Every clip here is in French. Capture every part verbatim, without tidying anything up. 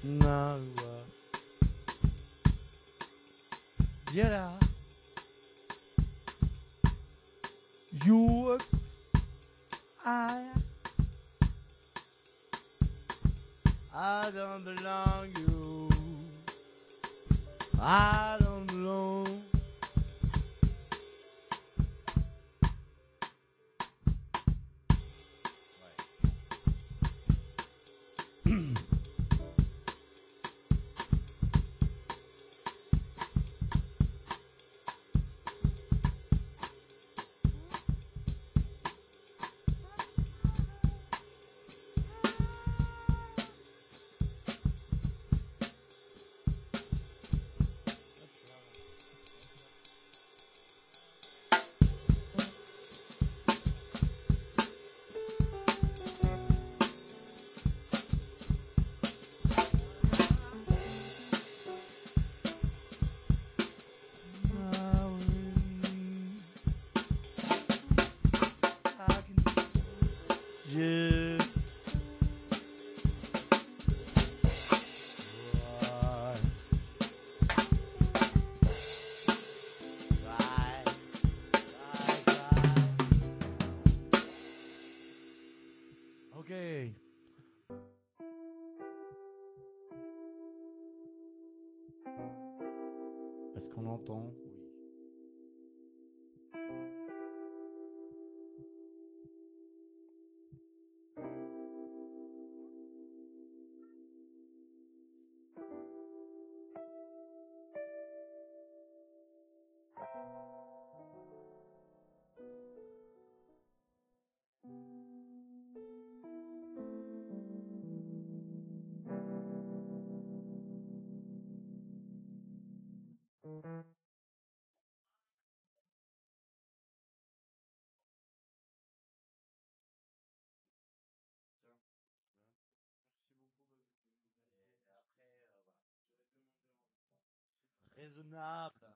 now yeah you I I don't belong you I don't belong Yeah. Ok. Est-ce qu'on entend? Oui. Raisonnable.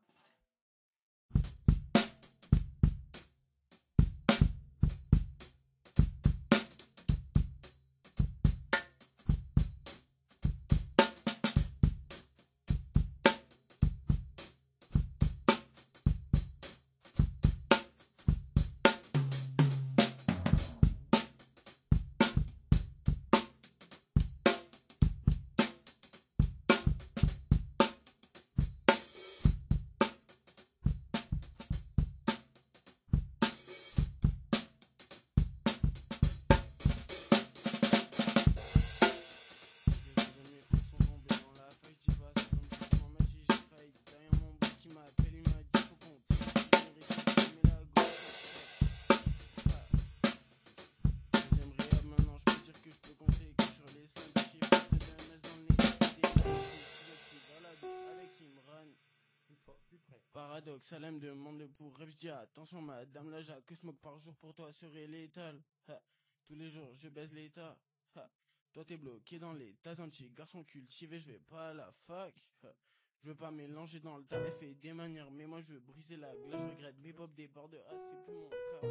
Paradoxe, elle me demande pour rêve, je dis attention madame, là j'ai que smoke par jour pour toi serait létal. Ha. Tous les jours je baisse l'état. Ha. Toi t'es bloqué dans l'état anti garçon cultivé, je vais pas à la fac. Ha. Je veux pas mélanger dans le tas, fait des manières, mais moi je veux briser la glace, je regrette mes pop des bords de ah c'est plus mon cas.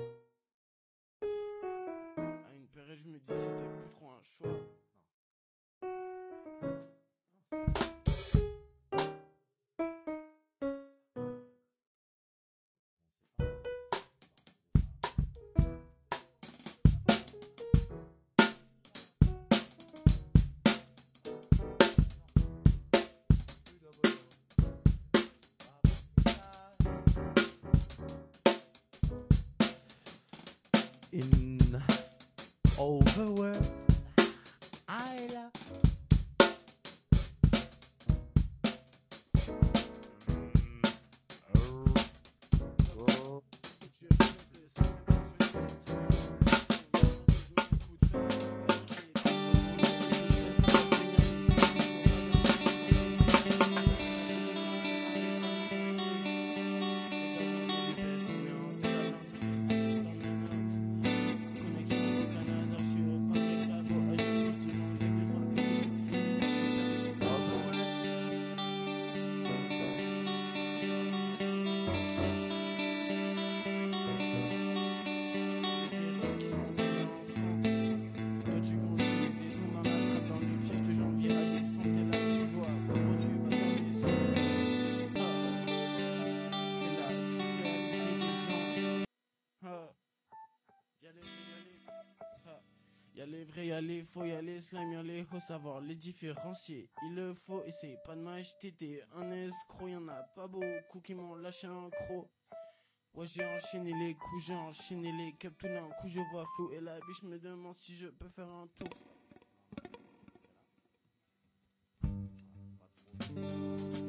À une période je me dis c'était plus trop un choix. In overworld, I love. Y'a les vrais, y'a les faux, y'a les slime, y'a les hauts, savoir les différencier. Il le faut, essaye pas de m'acheter, t'es un escroc, y'en a pas beaucoup qui m'ont lâché un croc. Ouais, j'ai enchaîné les coups, j'ai enchaîné les cups, tout d'un coup je vois flou. Et la biche me demande si je peux faire un tour.